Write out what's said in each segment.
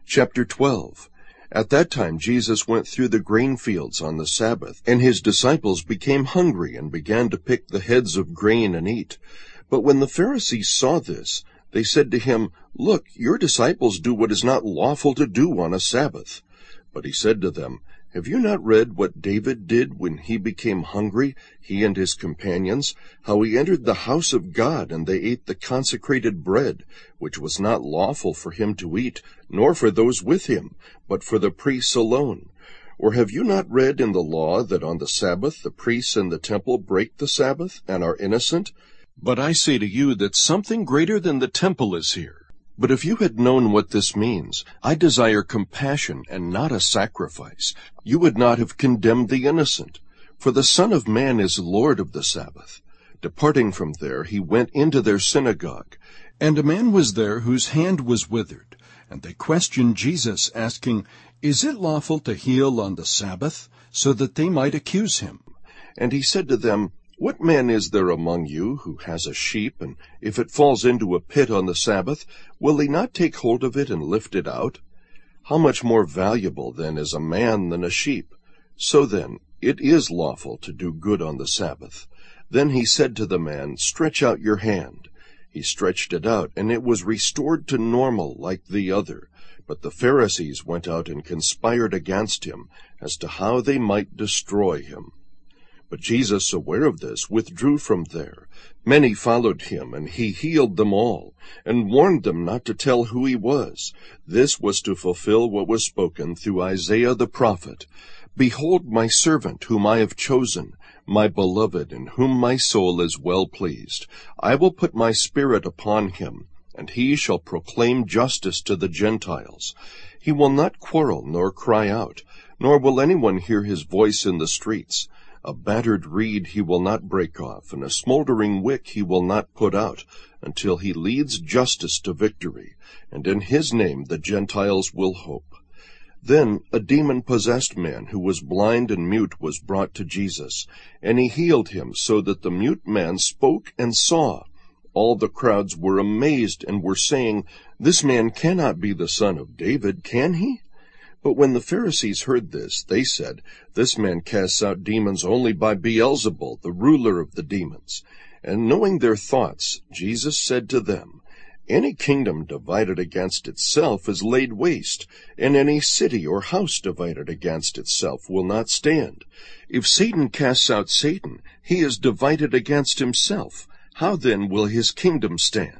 Chapter 12. At that time Jesus went through the grain fields on the Sabbath, and his disciples became hungry and began to pick the heads of grain and eat. But when the Pharisees saw this, they said to him, "Look, your disciples do what is not lawful to do on a Sabbath." But he said to them, "Have you not read what David did when he became hungry, he and his companions, how he entered the house of God, and they ate the consecrated bread, which was not lawful for him to eat, nor for those with him, but for the priests alone? Or have you not read in the law that on the Sabbath the priests in the temple break the Sabbath, and are innocent? But I say to you that something greater than the temple is here. But if you had known what this means, 'I desire compassion and not a sacrifice,' you would not have condemned the innocent. For the Son of Man is Lord of the Sabbath." Departing from there, he went into their synagogue. And a man was there whose hand was withered. And they questioned Jesus, asking, "Is it lawful to heal on the Sabbath?" so that they might accuse him. And he said to them, "What man is there among you who has a sheep, and if it falls into a pit on the Sabbath, will he not take hold of it and lift it out? How much more valuable then is a man than a sheep? So then, it is lawful to do good on the Sabbath." Then he said to the man, "Stretch out your hand." He stretched it out, and it was restored to normal like the other. But the Pharisees went out and conspired against him as to how they might destroy him. But Jesus, aware of this, withdrew from there. Many followed him, and he healed them all, and warned them not to tell who he was. This was to fulfill what was spoken through Isaiah the prophet. "Behold my servant, whom I have chosen, my beloved, in whom my soul is well pleased. I will put my spirit upon him, and he shall proclaim justice to the Gentiles. He will not quarrel nor cry out, nor will anyone hear his voice in the streets. A battered reed he will not break off, and a smoldering wick he will not put out, until he leads justice to victory, and in his name the Gentiles will hope." Then a demon-possessed man who was blind and mute was brought to Jesus, and he healed him, so that the mute man spoke and saw. All the crowds were amazed and were saying, "This man cannot be the son of David, can he?" But when the Pharisees heard this, they said, "This man casts out demons only by Beelzebul, the ruler of the demons." And knowing their thoughts, Jesus said to them, "Any kingdom divided against itself is laid waste, and any city or house divided against itself will not stand. If Satan casts out Satan, he is divided against himself. How then will his kingdom stand?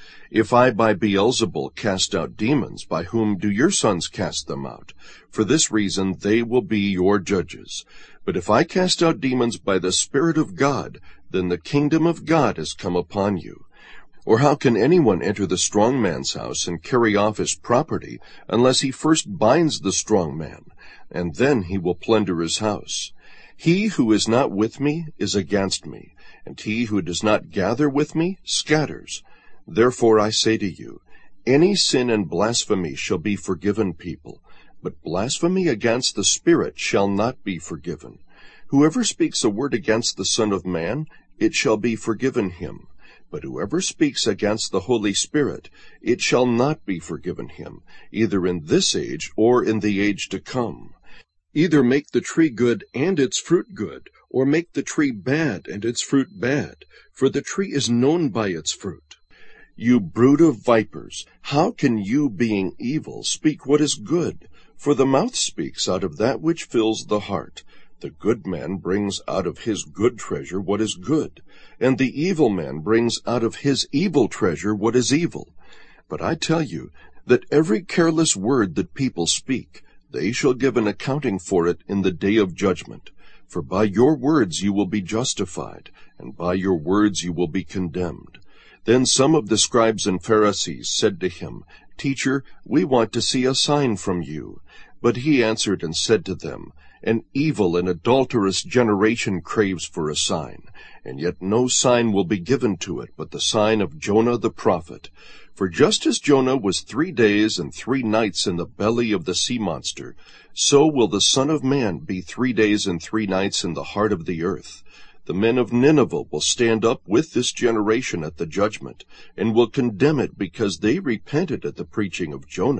If I by Beelzebul cast out demons, by whom do your sons cast them out? For this reason they will be your judges. But if I cast out demons by the Spirit of God, then the kingdom of God has come upon you. Or how can anyone enter the strong man's house and carry off his property, unless he first binds the strong man, and then he will plunder his house? He who is not with me is against me, and he who does not gather with me scatters. Therefore I say to you, any sin and blasphemy shall be forgiven people, but blasphemy against the Spirit shall not be forgiven. Whoever speaks a word against the Son of Man, it shall be forgiven him. But whoever speaks against the Holy Spirit, it shall not be forgiven him, either in this age or in the age to come. Either make the tree good and its fruit good, or make the tree bad and its fruit bad, for the tree is known by its fruit. You brood of vipers, how can you, being evil, speak what is good? For the mouth speaks out of that which fills the heart. The good man brings out of his good treasure what is good, and the evil man brings out of his evil treasure what is evil. But I tell you that every careless word that people speak, they shall give an accounting for it in the day of judgment. For by your words you will be justified, and by your words you will be condemned. Then some of the scribes and Pharisees said to him, Teacher, we want to see a sign from you. But he answered and said to them, An evil and adulterous generation craves for a sign, and yet no sign will be given to it but the sign of Jonah the prophet. For just as Jonah was 3 days and 3 nights in the belly of the sea monster, so will the Son of Man be 3 days and 3 nights in the heart of the earth. The men of Nineveh will stand up with this generation at the judgment, and will condemn it because they repented at the preaching of Jonah.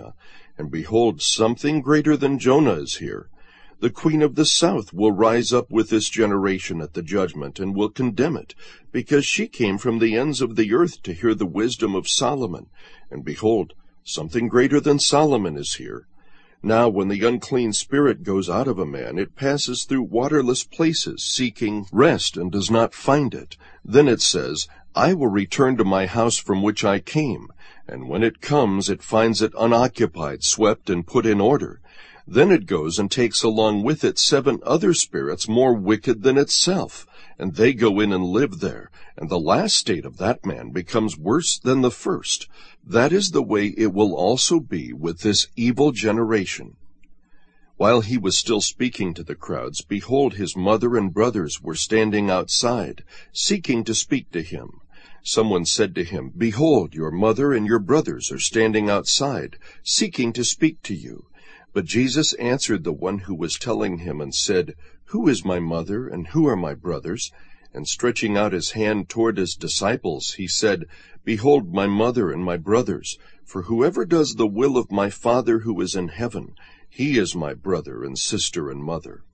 and behold, something greater than Jonah is here. The queen of the south will rise up with this generation at the judgment, and will condemn it, because she came from the ends of the earth to hear the wisdom of Solomon. And behold, something greater than Solomon is here. Now when the unclean spirit goes out of a man, it passes through waterless places, seeking rest, and does not find it. Then it says, I will return to my house from which I came. And when it comes, it finds it unoccupied, swept, and put in order. Then it goes and takes along with it 7 other spirits more wicked than itself, and they go in and live there, and the last state of that man becomes worse than the first. That is the way it will also be with this evil generation. While he was still speaking to the crowds, behold, his mother and brothers were standing outside, seeking to speak to him. Someone said to him, Behold, your mother and your brothers are standing outside, seeking to speak to you. But Jesus answered the one who was telling him and said, Who is my mother, and who are my brothers? And stretching out his hand toward his disciples, he said, Behold my mother and my brothers, for whoever does the will of my Father who is in heaven, he is my brother and sister and mother.